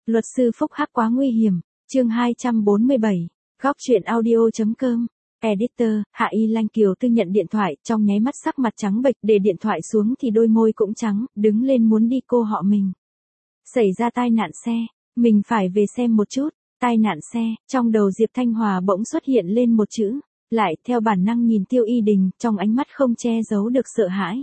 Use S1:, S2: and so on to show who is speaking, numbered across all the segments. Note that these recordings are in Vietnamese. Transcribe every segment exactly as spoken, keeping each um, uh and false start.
S1: Luật sư phúc hắc quá nguy hiểm. Chương hai trăm bốn mươi bảy. Góc truyện audio.com. Editor, Hạ Y Lanh. Kiều Tư nhận điện thoại, trong nháy mắt sắc mặt trắng bệch, để điện thoại xuống thì đôi môi cũng trắng, đứng lên muốn đi cô họ mình. Xảy ra tai nạn xe, mình phải về xem một chút. Tai nạn xe, trong đầu Diệp Thanh Hòa bỗng xuất hiện lên một chữ, lại theo bản năng nhìn Tiêu Y Đình, trong ánh mắt không che giấu được sợ hãi.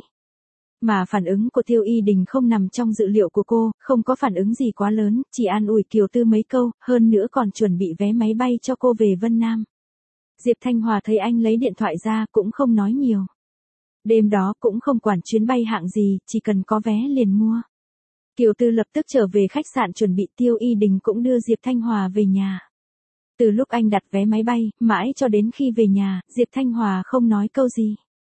S1: Mà phản ứng của Tiêu Y Đình không nằm trong dự liệu của cô, không có phản ứng gì quá lớn, chỉ an ủi Kiều Tư mấy câu, hơn nữa còn chuẩn bị vé máy bay cho cô về Vân Nam. Diệp Thanh Hòa thấy anh lấy điện thoại ra cũng không nói nhiều. Đêm đó cũng không quản chuyến bay hạng gì, chỉ cần có vé liền mua. Kiều Tư lập tức trở về khách sạn chuẩn bị, Tiêu Y Đình cũng đưa Diệp Thanh Hòa về nhà. Từ lúc anh đặt vé máy bay, mãi cho đến khi về nhà, Diệp Thanh Hòa không nói câu gì.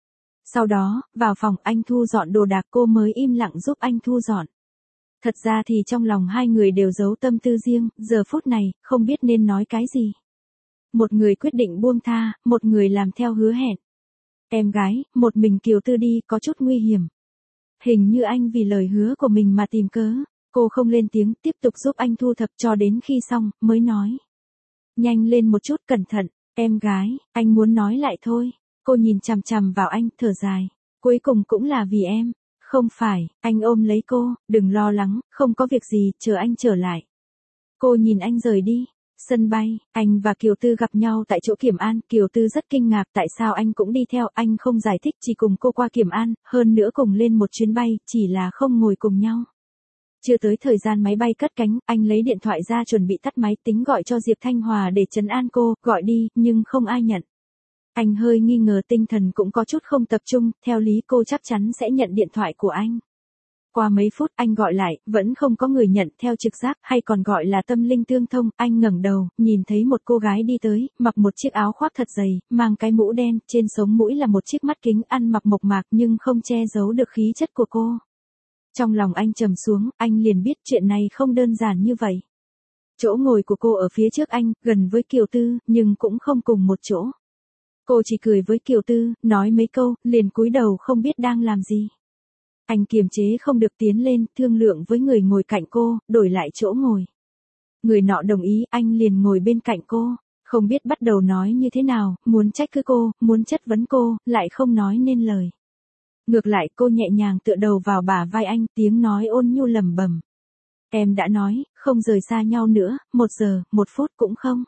S1: Sau đó, vào phòng anh thu dọn đồ đạc, cô mới im lặng giúp anh thu dọn. Thật ra thì trong lòng hai người đều giấu tâm tư riêng, giờ phút này, không biết nên nói cái gì. Một người quyết định buông tha, một người làm theo hứa hẹn. Em gái, một mình Kiều Tư đi có chút nguy hiểm. Hình như anh vì lời hứa của mình mà tìm cớ. Cô không lên tiếng, tiếp tục giúp anh thu thập cho đến khi xong, mới nói. Nhanh lên một chút, cẩn thận, em gái, anh muốn nói lại thôi. Cô nhìn chằm chằm vào anh, thở dài. Cuối cùng cũng là vì em. Không phải, anh ôm lấy cô, đừng lo lắng, không có việc gì, chờ anh trở lại. Cô nhìn anh rời đi. Sân bay, anh và Kiều Tư gặp nhau tại chỗ kiểm an, Kiều Tư rất kinh ngạc tại sao anh cũng đi theo, anh không giải thích, chỉ cùng cô qua kiểm an, hơn nữa cùng lên một chuyến bay, chỉ là không ngồi cùng nhau. Chưa tới thời gian máy bay cất cánh, anh lấy điện thoại ra chuẩn bị tắt máy, tính gọi cho Diệp Thanh Hòa để trấn an cô, gọi đi, nhưng không ai nhận. Anh hơi nghi ngờ, tinh thần cũng có chút không tập trung, theo lý cô chắc chắn sẽ nhận điện thoại của anh. Qua mấy phút anh gọi lại, vẫn không có người nhận, theo trực giác, hay còn gọi là tâm linh tương thông, anh ngẩng đầu, nhìn thấy một cô gái đi tới, mặc một chiếc áo khoác thật dày, mang cái mũ đen, trên sống mũi là một chiếc mắt kính, ăn mặc mộc mạc nhưng không che giấu được khí chất của cô. Trong lòng anh trầm xuống, anh liền biết chuyện này không đơn giản như vậy. Chỗ ngồi của cô ở phía trước anh, gần với Kiều Tư, nhưng cũng không cùng một chỗ. Cô chỉ cười với Kiều Tư, nói mấy câu, liền cúi đầu không biết đang làm gì. Anh kiềm chế không được tiến lên, thương lượng với người ngồi cạnh cô, đổi lại chỗ ngồi. Người nọ đồng ý, anh liền ngồi bên cạnh cô, không biết bắt đầu nói như thế nào, muốn trách cứ cô, muốn chất vấn cô, lại không nói nên lời. Ngược lại cô nhẹ nhàng tựa đầu vào bả vai anh, tiếng nói ôn nhu lẩm bẩm. Em đã nói, không rời xa nhau nữa, một giờ, một phút cũng không.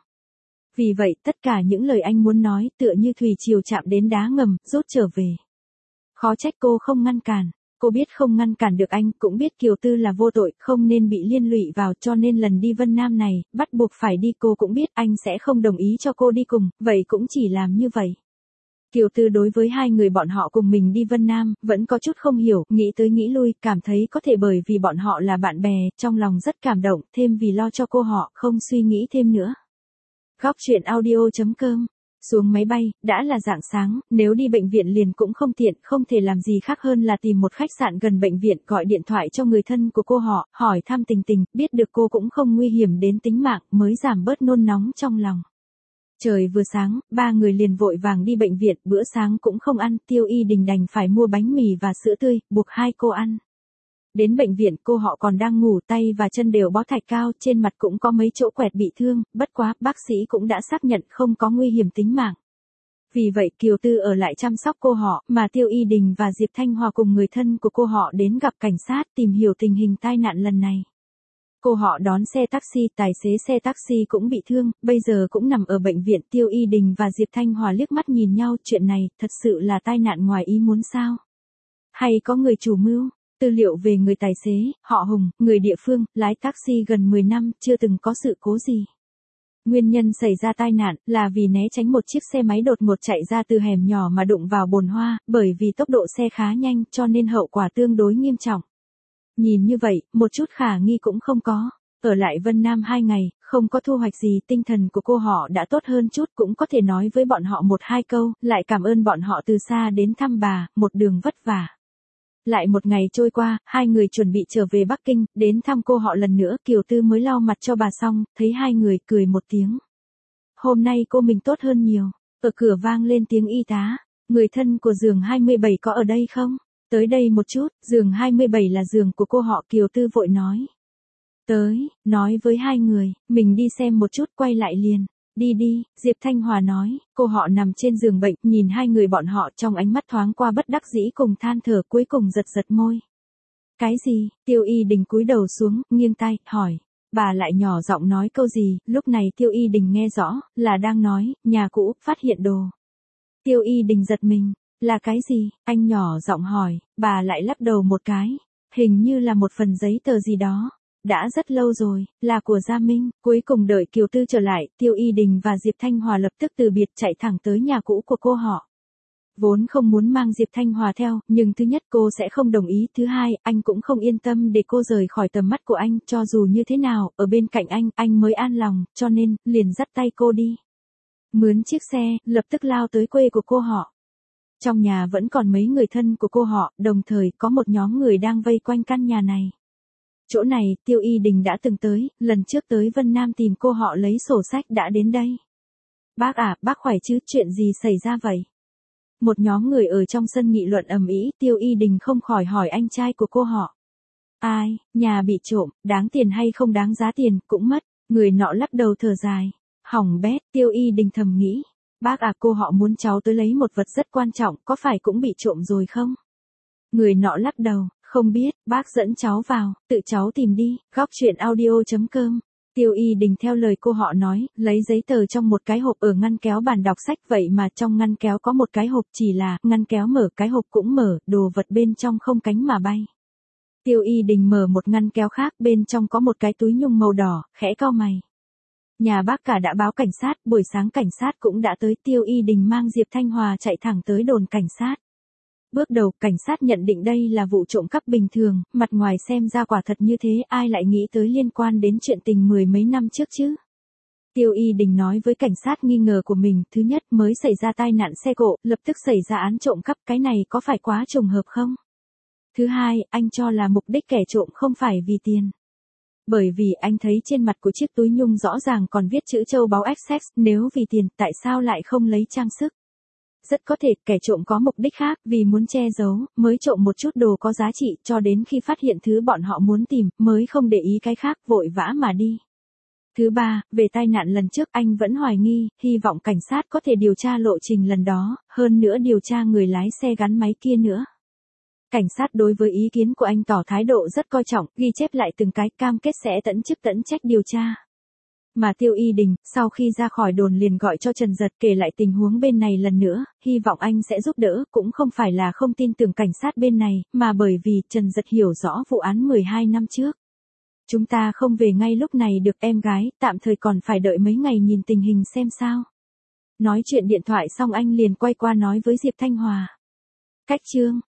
S1: Vì vậy, tất cả những lời anh muốn nói, tựa như thủy triều chạm đến đá ngầm, rút trở về. Khó trách cô không ngăn cản. Cô biết không ngăn cản được anh, cũng biết Kiều Tư là vô tội, không nên bị liên lụy vào, cho nên lần đi Vân Nam này, bắt buộc phải đi. Cô cũng biết anh sẽ không đồng ý cho cô đi cùng, vậy cũng chỉ làm như vậy. Kiều Tư đối với hai người bọn họ cùng mình đi Vân Nam, vẫn có chút không hiểu, nghĩ tới nghĩ lui, cảm thấy có thể bởi vì bọn họ là bạn bè, trong lòng rất cảm động, thêm vì lo cho cô họ, không suy nghĩ thêm nữa. Góc truyện audio.com. Xuống máy bay, đã là rạng sáng, nếu đi bệnh viện liền cũng không tiện, không thể làm gì khác hơn là tìm một khách sạn gần bệnh viện, gọi điện thoại cho người thân của cô họ, hỏi thăm tình tình, biết được cô cũng không nguy hiểm đến tính mạng, mới giảm bớt nôn nóng trong lòng. Trời vừa sáng, ba người liền vội vàng đi bệnh viện, bữa sáng cũng không ăn, Tiêu Y Đình đành phải mua bánh mì và sữa tươi, buộc hai cô ăn. Đến bệnh viện cô họ còn đang ngủ, tay và chân đều bó thạch cao, trên mặt cũng có mấy chỗ quẹt bị thương, bất quá, bác sĩ cũng đã xác nhận không có nguy hiểm tính mạng. Vì vậy Kiều Tư ở lại chăm sóc cô họ, mà Tiêu Y Đình và Diệp Thanh Hòa cùng người thân của cô họ đến gặp cảnh sát tìm hiểu tình hình tai nạn lần này. Cô họ đón xe taxi, tài xế xe taxi cũng bị thương, bây giờ cũng nằm ở bệnh viện. Tiêu Y Đình và Diệp Thanh Hòa liếc mắt nhìn nhau, chuyện này, thật sự là tai nạn ngoài ý muốn sao? Hay có người chủ mưu? Tư liệu về người tài xế, họ Hùng, người địa phương, lái taxi gần mười năm, chưa từng có sự cố gì. Nguyên nhân xảy ra tai nạn là vì né tránh một chiếc xe máy đột ngột chạy ra từ hẻm nhỏ mà đụng vào bồn hoa, bởi vì tốc độ xe khá nhanh cho nên hậu quả tương đối nghiêm trọng. Nhìn như vậy, một chút khả nghi cũng không có. Ở lại Vân Nam hai ngày, không có thu hoạch gì, tinh thần của cô họ đã tốt hơn chút, cũng có thể nói với bọn họ một hai câu, lại cảm ơn bọn họ từ xa đến thăm bà, một đường vất vả. Lại một ngày trôi qua, hai người chuẩn bị trở về Bắc Kinh, đến thăm cô họ lần nữa, Kiều Tư mới lau mặt cho bà xong, thấy hai người cười một tiếng. Hôm nay cô mình tốt hơn nhiều. Ở cửa vang lên tiếng y tá. Người thân của giường hai mươi bảy có ở đây không? Tới đây một chút, giường hai mươi bảy là giường của cô họ, Kiều Tư vội nói. Tới, nói với hai người, mình đi xem một chút quay lại liền. Đi đi, Diệp Thanh Hòa nói, cô họ nằm trên giường bệnh, nhìn hai người bọn họ trong ánh mắt thoáng qua bất đắc dĩ cùng than thở cuối cùng giật giật môi. Cái gì, Tiêu Y Đình cúi đầu xuống, nghiêng tay, hỏi. Bà lại nhỏ giọng nói câu gì, lúc này Tiêu Y Đình nghe rõ, là đang nói, nhà cũ, phát hiện đồ. Tiêu Y Đình giật mình, là cái gì, anh nhỏ giọng hỏi, bà lại lắc đầu một cái, hình như là một phần giấy tờ gì đó. Đã rất lâu rồi, là của Gia Minh, cuối cùng đợi Kiều Tư trở lại, Tiêu Y Đình và Diệp Thanh Hòa lập tức từ biệt chạy thẳng tới nhà cũ của cô họ. Vốn không muốn mang Diệp Thanh Hòa theo, nhưng thứ nhất cô sẽ không đồng ý, thứ hai, anh cũng không yên tâm để cô rời khỏi tầm mắt của anh, cho dù như thế nào, ở bên cạnh anh, anh mới an lòng, cho nên, liền dắt tay cô đi. Mướn chiếc xe, lập tức lao tới quê của cô họ. Trong nhà vẫn còn mấy người thân của cô họ, đồng thời có một nhóm người đang vây quanh căn nhà này. Chỗ này, Tiêu Y Đình đã từng tới, lần trước tới Vân Nam tìm cô họ lấy sổ sách đã đến đây. Bác à, bác khỏe chứ, chuyện gì xảy ra vậy? Một nhóm người ở trong sân nghị luận ầm ĩ, Tiêu Y Đình không khỏi hỏi anh trai của cô họ. Ai, nhà bị trộm, đáng tiền hay không đáng giá tiền, cũng mất, người nọ lắc đầu thở dài. Hỏng bét, Tiêu Y Đình thầm nghĩ. Bác à, cô họ muốn cháu tới lấy một vật rất quan trọng, có phải cũng bị trộm rồi không? Người nọ lắc đầu. Không biết, bác dẫn cháu vào, tự cháu tìm đi, góc chuyện audio chấm com. Tiêu Y Đình theo lời cô họ nói, lấy giấy tờ trong một cái hộp ở ngăn kéo bàn đọc sách, vậy mà trong ngăn kéo có một cái hộp, chỉ là, ngăn kéo mở, cái hộp cũng mở, đồ vật bên trong không cánh mà bay. Tiêu Y Đình mở một ngăn kéo khác, bên trong có một cái túi nhung màu đỏ, khẽ cau mày. Nhà bác cả đã báo cảnh sát, buổi sáng cảnh sát cũng đã tới, Tiêu Y Đình mang Diệp Thanh Hòa chạy thẳng tới đồn cảnh sát. Bước đầu, cảnh sát nhận định đây là vụ trộm cắp bình thường, mặt ngoài xem ra quả thật như thế, ai lại nghĩ tới liên quan đến chuyện tình mười mấy năm trước chứ? Tiêu Y Đình nói với cảnh sát nghi ngờ của mình, thứ nhất mới xảy ra tai nạn xe cộ, lập tức xảy ra án trộm cắp, cái này có phải quá trùng hợp không? Thứ hai, anh cho là mục đích kẻ trộm không phải vì tiền. Bởi vì anh thấy trên mặt của chiếc túi nhung rõ ràng còn viết chữ châu báu Essex, nếu vì tiền, tại sao lại không lấy trang sức? Rất có thể kẻ trộm có mục đích khác, vì muốn che giấu, mới trộm một chút đồ có giá trị, cho đến khi phát hiện thứ bọn họ muốn tìm, mới không để ý cái khác, vội vã mà đi. Thứ ba, về tai nạn lần trước anh vẫn hoài nghi, hy vọng cảnh sát có thể điều tra lộ trình lần đó, hơn nữa điều tra người lái xe gắn máy kia nữa. Cảnh sát đối với ý kiến của anh tỏ thái độ rất coi trọng, ghi chép lại từng cái, cam kết sẽ tận chức tận trách điều tra. Mà Tiêu Y Đình, sau khi ra khỏi đồn liền gọi cho Trần Giật kể lại tình huống bên này lần nữa, hy vọng anh sẽ giúp đỡ, cũng không phải là không tin tưởng cảnh sát bên này, mà bởi vì Trần Giật hiểu rõ vụ án mười hai năm trước. Chúng ta không về ngay lúc này được em gái, tạm thời còn phải đợi mấy ngày nhìn tình hình xem sao. Nói chuyện điện thoại xong anh liền quay qua nói với Diệp Thanh Hòa. Cách chương.